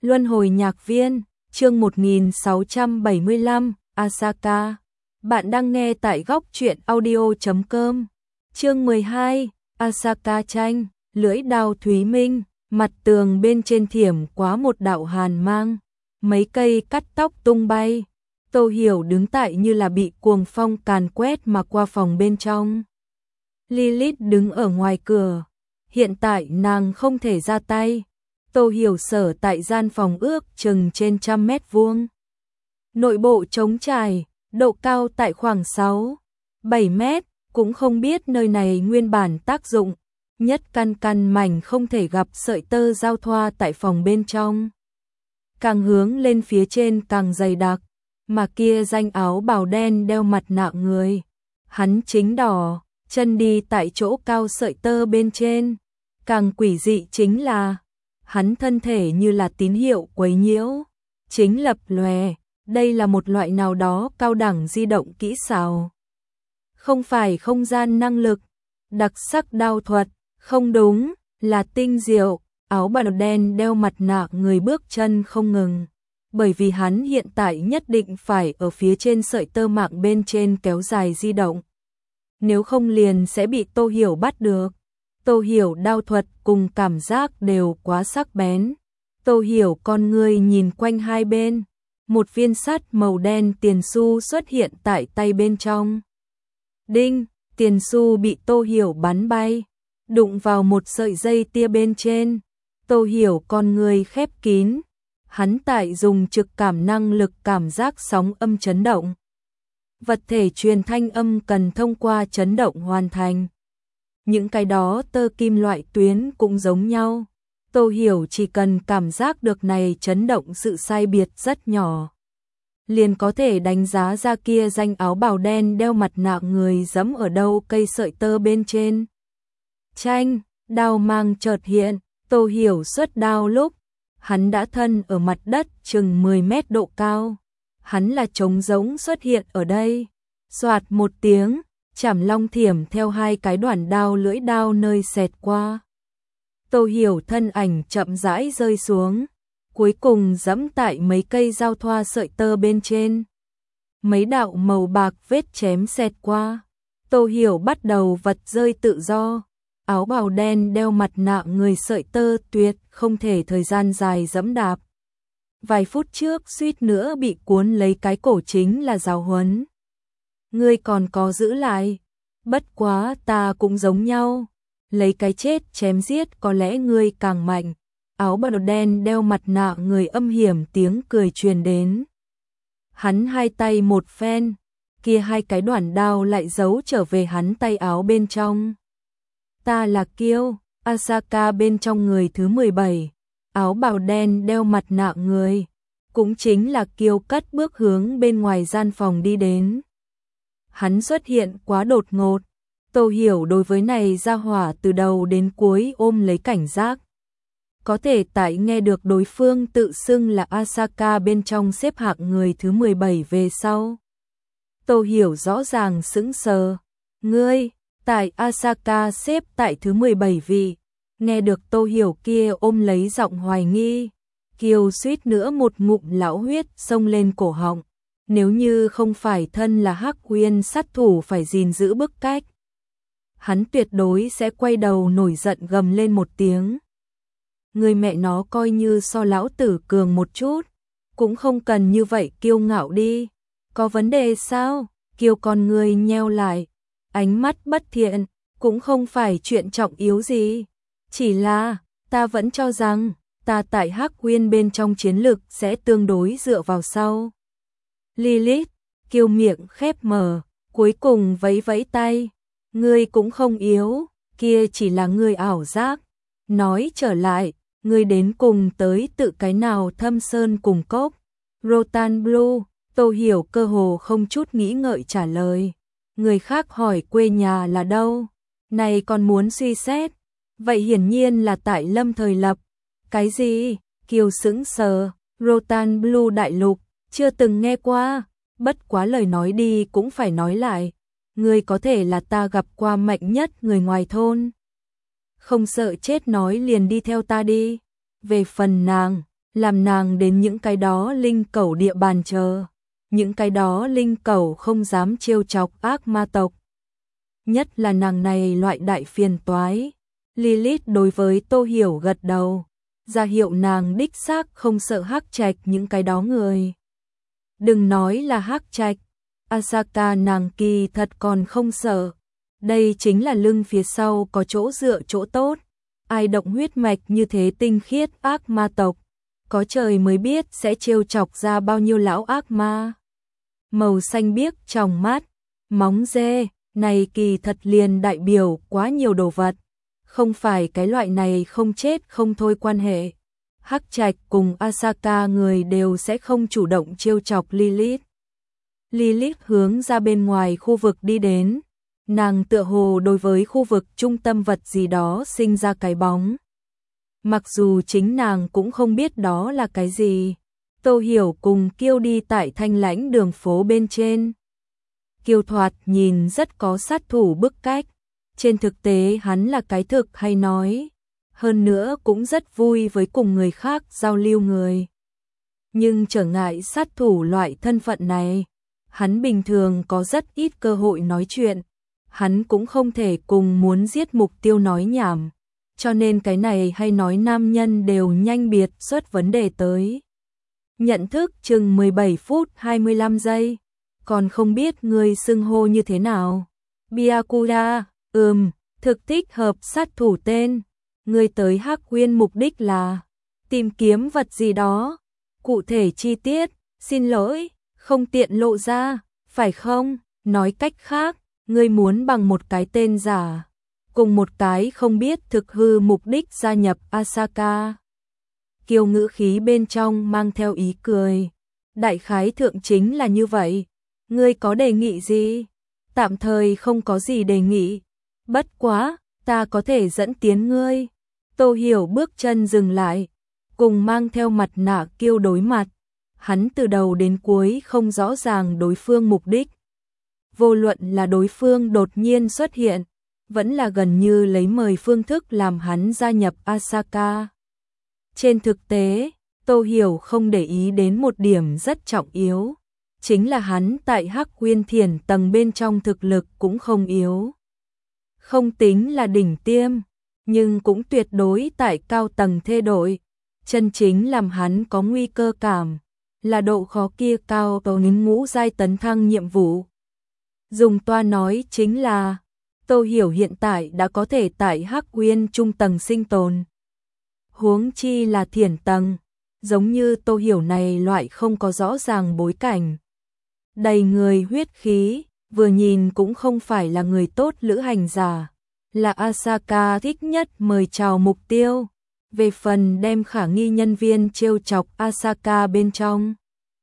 Luân hồi nhạc viên, chương 1675, Asaka. Bạn đang nghe tại góc truyện audio.com. Chương 12, Asaka tranh, lưỡi đao Thúy Minh, mặt tường bên trên thiểm quá một đạo hàn mang, mấy cây cắt tóc tung bay. Tô Hiểu đứng tại như là bị cuồng phong càn quét mà qua phòng bên trong. Lilith đứng ở ngoài cửa, hiện tại nàng không thể ra tay. Tô Hiểu sở tại gian phòng ước chừng trên 100 mét vuông. Nội bộ trống trải, độ cao tại khoảng 6-7 mét, cũng không biết nơi này nguyên bản tác dụng. Nhất căn mảnh không thể gặp sợi tơ giao thoa tại phòng bên trong. Càng hướng lên phía trên càng dày đặc, mà kia danh áo bào đen đeo mặt nạ người. Hắn chính đỏ, chân đi tại chỗ cao sợi tơ bên trên. Càng quỷ dị chính là hắn thân thể như là tín hiệu quấy nhiễu, chính lập lòe, đây là một loại nào đó cao đẳng di động kỹ xảo. Không phải không gian năng lực, đặc sắc đao thuật, không đúng, là tinh diệu, áo bào đen đeo mặt nạ người bước chân không ngừng, bởi vì hắn hiện tại nhất định phải ở phía trên sợi tơ mạng bên trên kéo dài di động. Nếu không liền sẽ bị Tô Hiểu bắt được. Tô Hiểu đao thuật cùng cảm giác đều quá sắc bén. Tô Hiểu con người nhìn quanh hai bên, một viên sắt màu đen tiền xu xuất hiện tại tay bên trong. Đinh, tiền xu bị Tô Hiểu bắn bay, đụng vào một sợi dây tia bên trên. Tô Hiểu con người khép kín, hắn tại dùng trực cảm năng lực cảm giác sóng âm chấn động. Vật thể truyền thanh âm cần thông qua chấn động hoàn thành. Những cái đó tơ kim loại tuyến cũng giống nhau. Tô Hiểu chỉ cần cảm giác được này chấn động sự sai biệt rất nhỏ, liền có thể đánh giá ra kia danh áo bào đen đeo mặt nạ người giẫm ở đâu cây sợi tơ bên trên. Tranh, đao mang chợt hiện, Tô Hiểu xuất đao lúc, hắn đã thân ở mặt đất chừng 10 mét độ cao. Hắn là trống rỗng xuất hiện ở đây. Soạt một tiếng, chảm long thiểm theo hai cái đoạn đao lưỡi đao nơi xẹt qua. Tô Hiểu thân ảnh chậm rãi rơi xuống, cuối cùng giẫm tại mấy cây giao thoa sợi tơ bên trên. Mấy đạo màu bạc vết chém xẹt qua. Tô Hiểu bắt đầu vật rơi tự do. Áo bào đen đeo mặt nạ người sợi tơ tuyệt không thể thời gian dài giẫm đạp. Vài phút trước suýt nữa bị cuốn lấy cái cổ chính là giáo huấn. Ngươi còn có giữ lại, bất quá ta cũng giống nhau, lấy cái chết chém giết có lẽ ngươi càng mạnh. Áo bào đen đeo mặt nạ người âm hiểm tiếng cười truyền đến. Hắn hai tay một phen, kia hai cái đoạn đao lại giấu trở về hắn tay áo bên trong. Ta là Kiêu, Asaka bên trong người thứ 17, áo bào đen đeo mặt nạ người, cũng chính là Kiêu cất bước hướng bên ngoài gian phòng đi đến. Hắn xuất hiện quá đột ngột, Tô Hiểu đối với này ra hỏa từ đầu đến cuối ôm lấy cảnh giác. Có thể tại nghe được đối phương tự xưng là Asaka bên trong xếp hạng người thứ 17 về sau. Tô Hiểu rõ ràng sững sờ, ngươi, tại Asaka xếp tại thứ 17 vị. Nghe được Tô Hiểu kia ôm lấy giọng hoài nghi, Kiều suýt nữa một ngụm lão huyết xông lên cổ họng. Nếu như không phải thân là Hắc Uyên sát thủ phải gìn giữ bức cách, hắn tuyệt đối sẽ quay đầu nổi giận gầm lên một tiếng. Người mẹ nó coi như so lão tử cường một chút, cũng không cần như vậy kiêu ngạo đi. Có vấn đề sao? Kiều con người nheo lại, ánh mắt bất thiện, cũng không phải chuyện trọng yếu gì. Chỉ là, ta vẫn cho rằng, ta tại Hắc Uyên bên trong chiến lực sẽ tương đối dựa vào sau. Lilith, Kiều miệng khép mở, cuối cùng vẫy vẫy tay. Ngươi cũng không yếu, kia chỉ là ngươi ảo giác. Nói trở lại, ngươi đến cùng tới tự cái nào thâm sơn cùng cốc. Rotan Blue, Tô Hiểu cơ hồ không chút nghĩ ngợi trả lời. Người khác hỏi quê nhà là đâu, này còn muốn suy xét. Vậy hiển nhiên là tại Lâm Thời Lập. Cái gì? Kiều sững sờ, Rotan Blue đại lục, chưa từng nghe qua, bất quá lời nói đi cũng phải nói lại. Ngươi có thể là ta gặp qua mạnh nhất người ngoài thôn. Không sợ chết nói liền đi theo ta đi. Về phần nàng, làm nàng đến những cái đó linh cẩu địa bàn chờ. Những cái đó linh cẩu không dám trêu chọc ác ma tộc. Nhất là nàng này loại đại phiền toái. Lilith đối với Tô Hiểu gật đầu, ra hiệu nàng đích xác không sợ Hắc Trạch những cái đó người. Đừng nói là Hắc Trạch, Asaka nàng kỳ thật còn không sợ. Đây chính là lưng phía sau có chỗ dựa chỗ tốt. Ai động huyết mạch như thế tinh khiết ác ma tộc, có trời mới biết sẽ trêu chọc ra bao nhiêu lão ác ma. Màu xanh biếc trong mắt, móng dê, này kỳ thật liền đại biểu quá nhiều đồ vật. Không phải cái loại này không chết không thôi quan hệ. Hắc Trạch cùng Asaka người đều sẽ không chủ động trêu chọc Lilith. Lilith hướng ra bên ngoài khu vực đi đến. Nàng tựa hồ đối với khu vực trung tâm vật gì đó sinh ra cái bóng. Mặc dù chính nàng cũng không biết đó là cái gì. Tô Hiểu cùng Kiêu đi tại thanh lãnh đường phố bên trên. Kiêu thoạt nhìn rất có sát thủ bức cách. Trên thực tế hắn là cái thực hay nói. Hơn nữa cũng rất vui với cùng người khác giao lưu người. Nhưng trở ngại sát thủ loại thân phận này, hắn bình thường có rất ít cơ hội nói chuyện. Hắn cũng không thể cùng muốn giết mục tiêu nói nhảm. Cho nên cái này hay nói nam nhân đều nhanh biệt xuất vấn đề tới. Nhận thức chừng 17 phút 25 giây. Còn không biết người xưng hô như thế nào. Byakuya, thực thích hợp sát thủ tên. Người tới Hắc Nguyên mục đích là tìm kiếm vật gì đó. Cụ thể chi tiết, xin lỗi, không tiện lộ ra, phải không? Nói cách khác, ngươi muốn bằng một cái tên giả, cùng một cái không biết thực hư mục đích gia nhập Asaka. Kiều ngữ khí bên trong mang theo ý cười. Đại khái thượng chính là như vậy. Ngươi có đề nghị gì? Tạm thời không có gì đề nghị. Bất quá, ta có thể dẫn tiến ngươi. Tô Hiểu bước chân dừng lại, cùng mang theo mặt nạ Kiêu đối mặt. Hắn từ đầu đến cuối không rõ ràng đối phương mục đích. Vô luận là đối phương đột nhiên xuất hiện, vẫn là gần như lấy mời phương thức làm hắn gia nhập Asaka. Trên thực tế, Tô Hiểu không để ý đến một điểm rất trọng yếu, chính là hắn tại Hắc Nguyên Thiền tầng bên trong thực lực cũng không yếu. Không tính là đỉnh tiêm, nhưng cũng tuyệt đối tại cao tầng thê đội. Chân chính làm hắn có nguy cơ cảm, là độ khó kia cao ở những ngũ giai tấn thăng nhiệm vụ. Dùng toa nói chính là, Tô Hiểu hiện tại đã có thể tại Hắc Nguyên trung tầng sinh tồn. Huống chi là thiền tầng, giống như Tô Hiểu này loại không có rõ ràng bối cảnh. Đầy người huyết khí, vừa nhìn cũng không phải là người tốt lữ hành giả, là Asaka thích nhất mời chào mục tiêu. Về phần đem khả nghi nhân viên trêu chọc Asaka bên trong,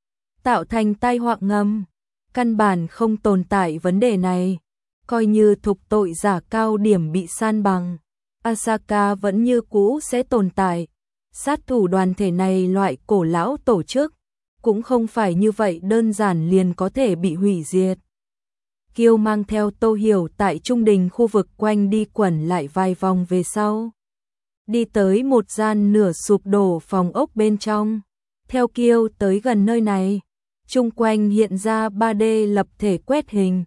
tạo thành tai họa ngầm, căn bản không tồn tại vấn đề này. Coi như thục tội giả cao điểm bị san bằng, Asaka vẫn như cũ sẽ tồn tại. Sát thủ đoàn thể này loại cổ lão tổ chức, cũng không phải như vậy đơn giản liền có thể bị hủy diệt. Kiêu mang theo Tô Hiểu tại trung đình khu vực quanh đi quẩn lại vài vòng về sau. Đi tới một gian nửa sụp đổ phòng ốc bên trong. Theo Kiêu tới gần nơi này, chung quanh hiện ra 3D lập thể quét hình.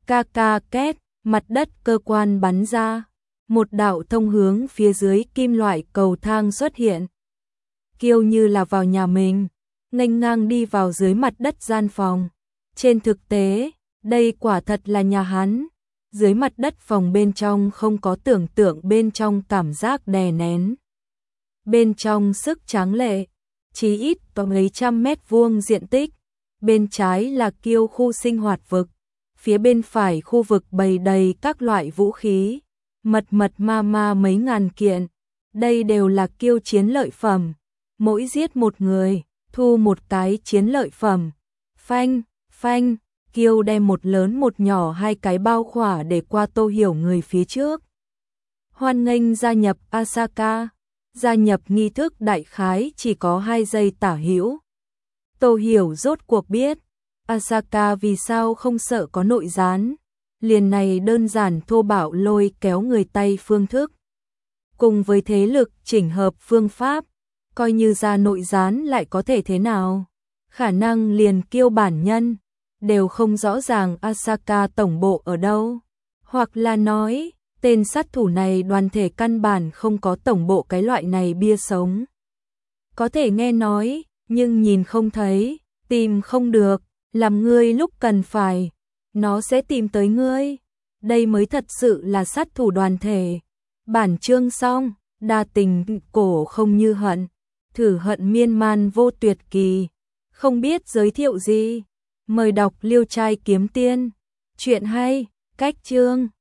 Ca két, mặt đất cơ quan bắn ra. Một đạo thông hướng phía dưới kim loại cầu thang xuất hiện. Kiêu như là vào nhà mình, nghênh ngang đi vào dưới mặt đất gian phòng. Trên thực tế, đây quả thật là nhà hắn. Dưới mặt đất phòng bên trong không có tưởng tượng bên trong cảm giác đè nén. Bên trong sức tráng lệ, chí ít có mấy trăm mét vuông diện tích. Bên trái là Kiêu khu sinh hoạt vực, phía bên phải khu vực bày đầy các loại vũ khí, mật ma mấy ngàn kiện. Đây đều là Kiêu chiến lợi phẩm, mỗi giết một người, thu một cái chiến lợi phẩm. Phanh, Kiêu đem một lớn một nhỏ hai cái bao khỏa để qua Tô Hiểu người phía trước. Hoan nghênh gia nhập Asaka. Gia nhập nghi thức đại khái chỉ có 2 giây tả hữu. Tô Hiểu rốt cuộc biết Asaka vì sao không sợ có nội gián. Liền này đơn giản thô bạo lôi kéo người Tây phương thức. Cùng với thế lực chỉnh hợp phương pháp, coi như ra nội gián lại có thể thế nào? Khả năng liền Kiêu bản nhân đều không rõ ràng Asaka tổng bộ ở đâu, hoặc là nói, tên sát thủ này đoàn thể căn bản không có tổng bộ cái loại này bia sống. Có thể nghe nói, nhưng nhìn không thấy, tìm không được, làm ngươi lúc cần phải, nó sẽ tìm tới ngươi. Đây mới thật sự là sát thủ đoàn thể. Bản chương xong, đa tình cổ không như hận, thử hận miên man vô tuyệt kỳ. Không biết giới thiệu gì? Mời đọc Liêu Trai Kiếm Tiên. Chuyện hay, cách chương.